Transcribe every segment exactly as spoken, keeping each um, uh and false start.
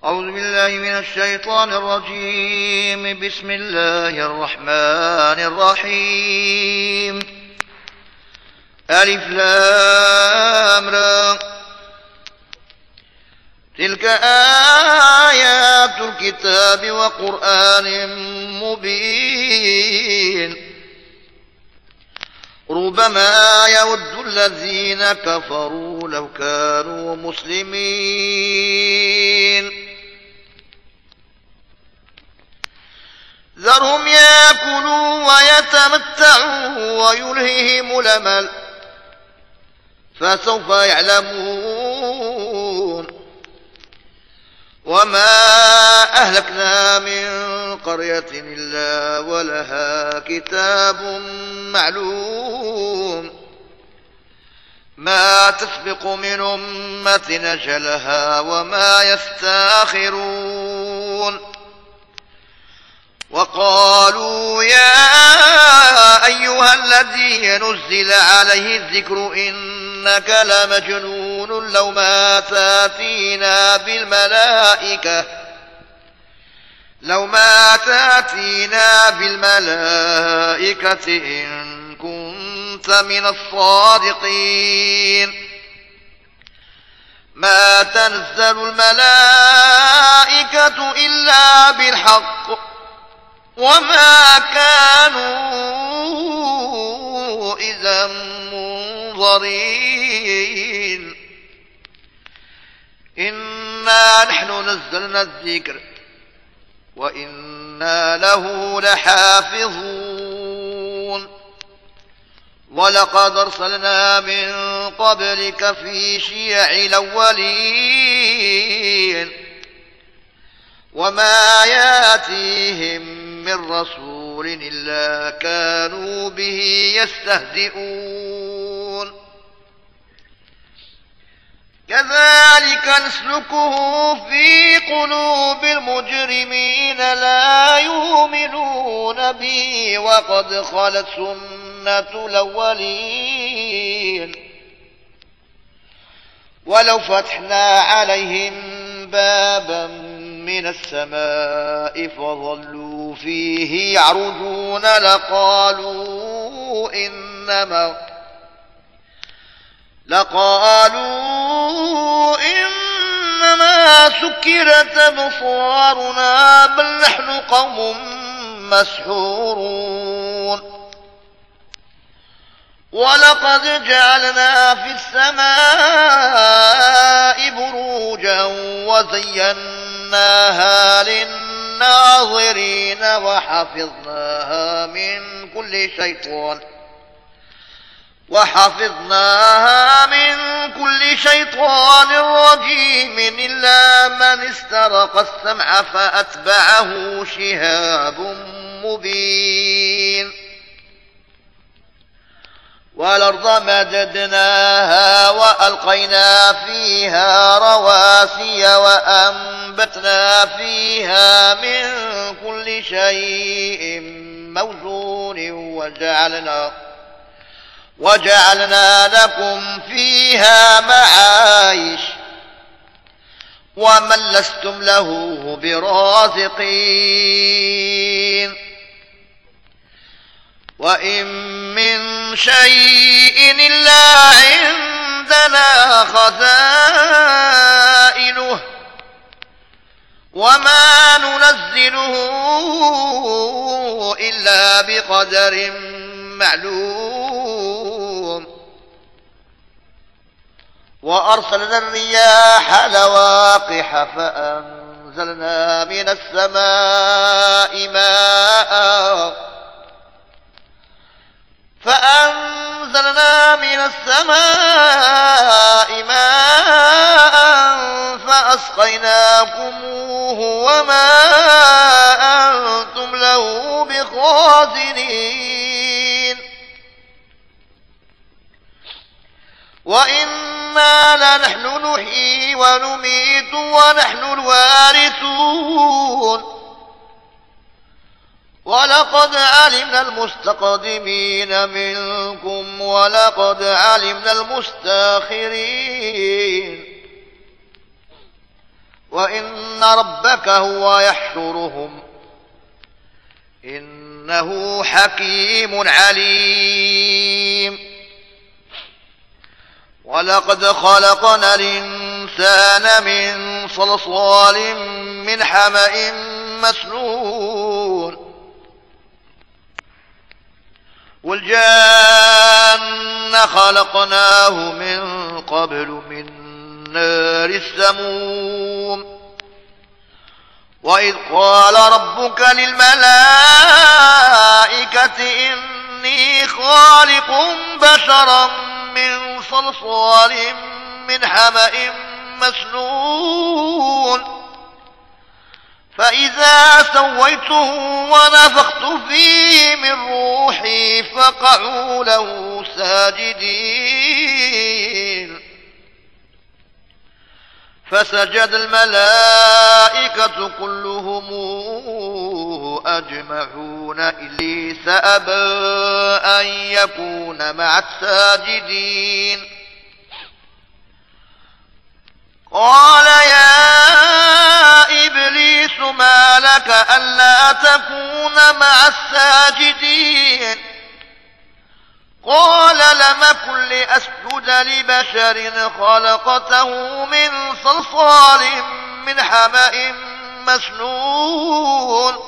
أعوذ بالله من الشيطان الرجيم. بسم الله الرحمن الرحيم. ألف لام را. تلك آيات الكتاب وقرآن مبين. ربما يود الذين كفروا لو كانوا مسلمين. ذرهم يأكلوا ويتمتعوا ويلههم الأمل فسوف يعلمون. وما أهلكنا من قرية إلا ولها كتاب معلوم ما تسبق من أمة أجلها وما يستاخرون. وقالوا يا أيها الذي نزل عليه الذكر إنك لمجنون لو ما تاتينا بالملائكة لو ما تاتينا بالملائكة إن كنت من الصادقين. ما تنزل الملائكة إلا بالحق وما كانوا إذا منظرين. إنا نحن نزلنا الذكر وإنا له لحافظون. ولقد أرسلنا من قبلك في شيع الأولين وما ياتيهم من رسول إلا كانوا به يستهزئون. كذلك نسلكه في قلوب المجرمين لا يؤمنون به وقد خلت سنة الأولين. ولو فتحنا عليهم بابا من السماء فظلوا فيه يعرجون لقالوا إنما لقالوا إنما سكرت أبصارنا بل نحن قوم مسحورون. ولقد جعلنا في السماء بروجا وزيناها للناظرين وحفظناها من كل شيطان وحفظناها من كل شيطان رجيم إلا من استرق السمع فأتبعه شهاب مبين. والأرض مددناها وألقينا فيها رواسي وأنبتنا فيها من كل شيء موزون وجعلنا وجعلنا لكم فيها معايش ومن لستم له برازقين. وإن من شيء إلا عندنا خزائنه وما ننزله إلا بقدر معلوم. وأرسلنا الرياح لواقح فأنزلنا من السماء ماء فأنزلنا من السماء ماء فأسقيناكموه وما أنتم له بخازنين. وإنا لنحن نحيي ونميت ونحن الوارثون. ولقد علمنا المستقدمين منكم ولقد علمنا المستاخرين وإن ربك هو يحشرهم إنه حكيم عليم ولقد خلقنا الإنسان من صلصال من حمأ مسنون والجان خلقناه من قبل من نار السموم وإذ قال ربك للملائكة إني خالق بشرا من صلصال من حمأ مسنون فإذا سويته ونفخت فيه من روحي فقعوا له ساجدين فسجد الملائكة كلهم أجمعون إبليس أبى أن يكون مع الساجدين قال يا إبليس ما لك ألا تكون مع الساجدين قال لم أكن لأسجد لبشر خلقته من صلصال من حمأ مسنون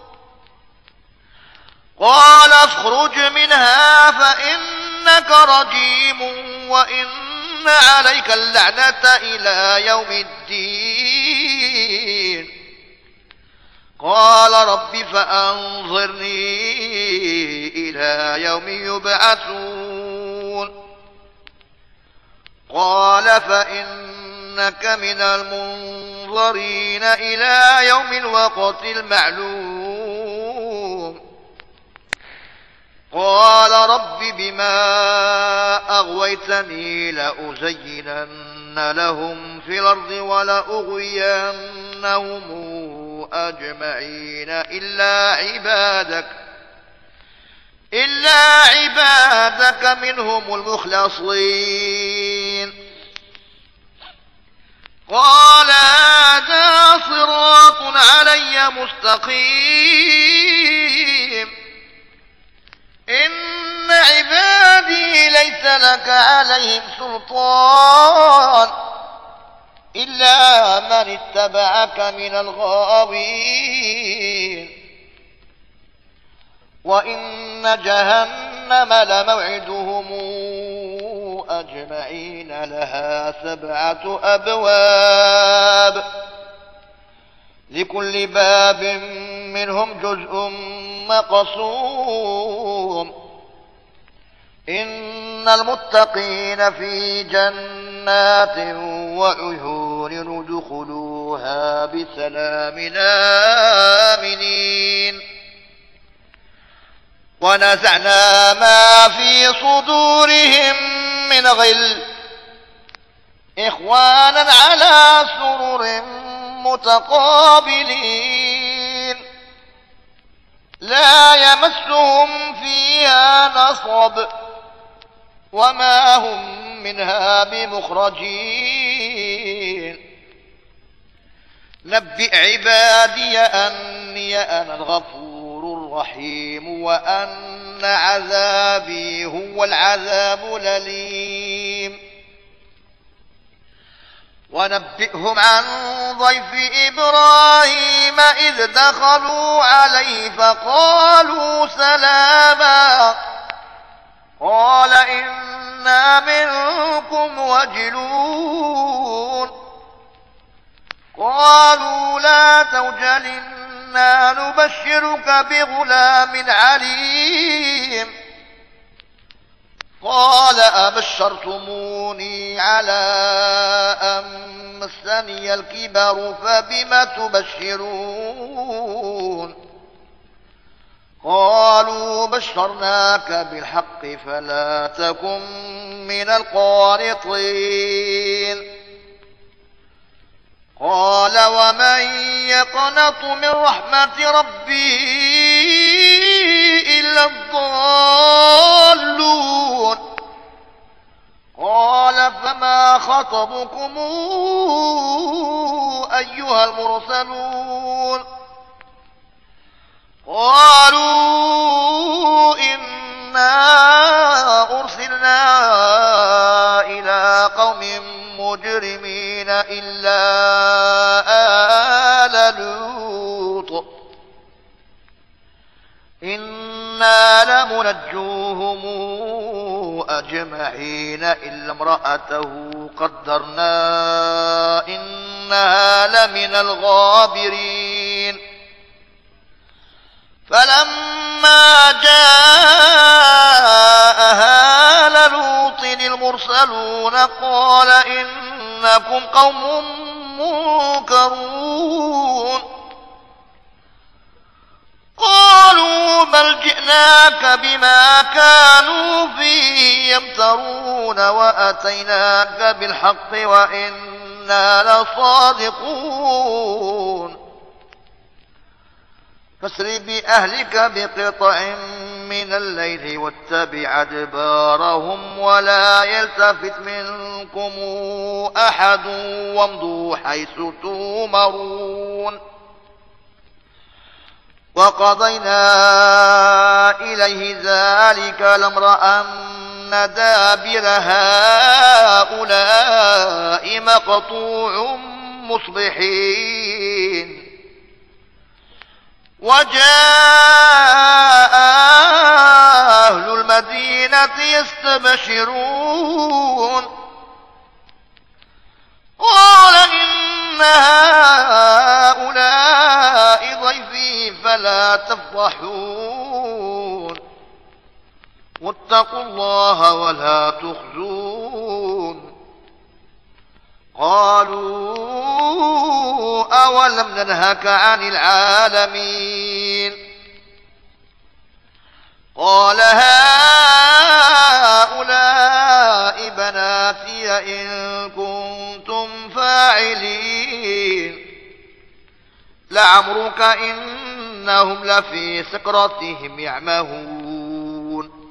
قال اخرج منها فإنك رجيم وإن عليك اللعنة إلى يوم الدين قال رب فأنظرني إلى يوم يبعثون قال فإنك من المنظرين إلى يوم الوقت المعلوم قال رب بما أغويتني لأزينن لهم في الأرض ولأغوينهم أجمعين إلا عبادك إلا عبادك منهم المخلصين قال هذا صراط علي مستقيم إن عبادي ليس لك عليهم سلطان إلا من اتبعك من الغاوين وإن جهنم لموعدهم أجمعين لها سبعة أبواب لكل باب منهم جزء مقسوم إن المتقين في جنات وعيون ادخلوها بسلام آمنين ونزعنا ما في صدورهم من غل إخوانا على سرر متقابلين لا يمسهم فيها نصب وما هم منها بمخرجين نبئ عبادي أني أنا الغفور الرحيم وأن عذابي هو العذاب الأليم ونبئهم عن ضيف إبراهيم إذ دخلوا عليه فقالوا سلاما قال إنا منكم وجلون قالوا لا توجل إنا نبشرك بغلام عليم قال أبشرتموني على أن مسني الكبر فبم تبشرون قالوا بشرناك بالحق فلا تكن من القانطين قال ومن يقنط من رحمة ربه إلا الضالون قال فما خطبكم أيها المرسلون قالوا إنا أرسلنا إلى قوم مجرمين إلا آل لوط إنا لمنجوهم أجمعين إلا امرأته قدرنا إنها لمن الغابرين فلما جاء آل لوط المرسلون قال إنكم قوم منكرون قالوا بل جئناك بما كانوا فيه يمترون وأتيناك بالحق وإنا لصادقون فاسر بأهلك بقطع من الليل واتبع أدبارهم ولا يلتفت منكم أحد وامضوا حيث تؤمرون وقضينا إليه ذلك الأمر أن دابر هؤلاء مقطوع مصبحين وجاء أهل المدينة يستبشرون قال إن هؤلاء ضيفي فلا تفضحون واتقوا الله ولا تخزون قالوا أولم ننهك عن العالمين قال هؤلاء بناتي إن كنتم فاعلين لعمرك إنهم لفي سكرتهم يعمهون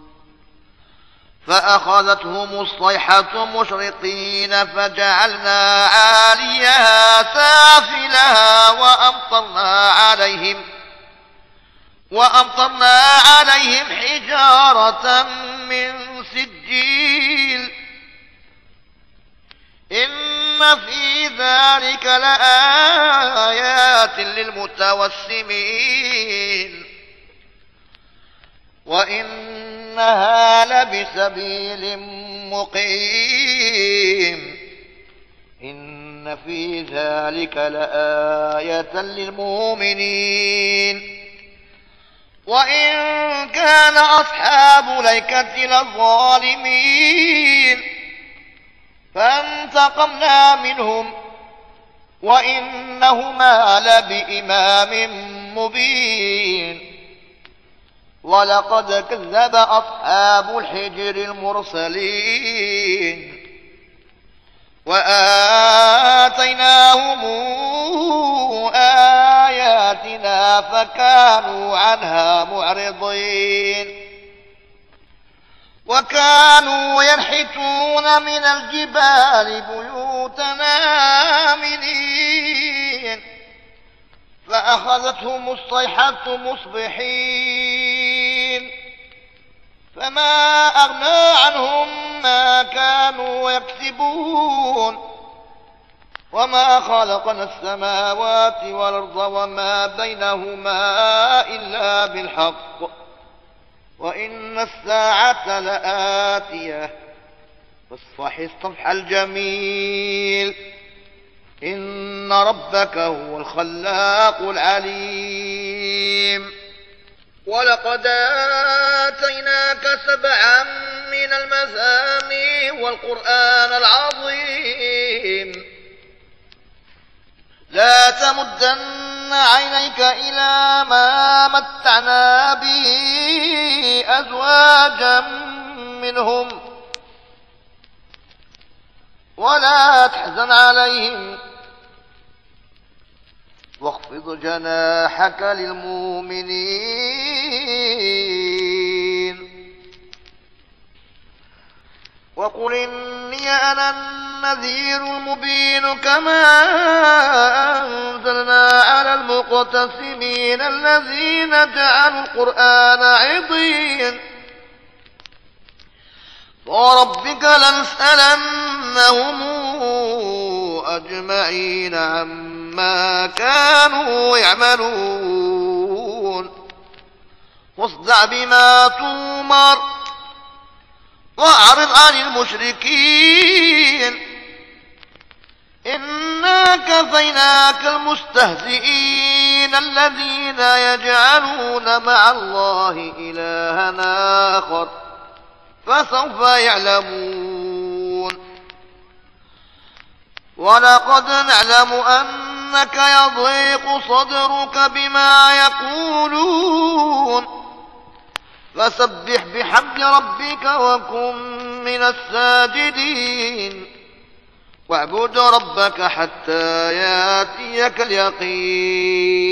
فأخذتهم الصيحة مشرقين فجعلنا عاليها سافلها وأمطرنا عليهم وأمطرنا عليهم حجارة من سجيل إن في ذلك لآيات للمتوسمين وإنها لبسبيل مقيم إن في ذلك لآية للمؤمنين وإن كان أصحاب الأيكة لظالمين فانتقمنا منهم وإنهما لبإمام مبين ولقد كذب أصحاب الحجر المرسلين وآتيناهم آياتنا فكانوا عنها معرضين وكانوا ينحتون من الجبال بيوتنا آمنين فأخذتهم الصيحة مصبحين فما أغنى عنهم ما كانوا يكسبون وما خلقنا السماوات والأرض وما بينهما إلا بالحق وإن الساعة لآتية فاصفح الصفح الجميل إن ربك هو الخلاق العليم ولقد آتيناك سبعا من المثاني والقرآن العظيم لا تمدن عينيك إلى ما متعنا به أزواجا منهم ولا تحزن عليهم واخفض جناحك للمؤمنين وقل إني أنا النذير المبين كما أنزلنا على المقتسمين الذين جعلوا القرآن عضين وربك لنسألنهم أجمعين عما كانوا يعملون واصدع بما تؤمر وأعرض عن المشركين إنا كفيناك المستهزئين الذين يجعلون مع الله إلها آخر فسوف يعلمون ولقد نعلم أنك يضيق صدرك بما يقولون فسبح بحمد ربك وكن من الساجدين واعبد ربك حتى ياتيك اليقين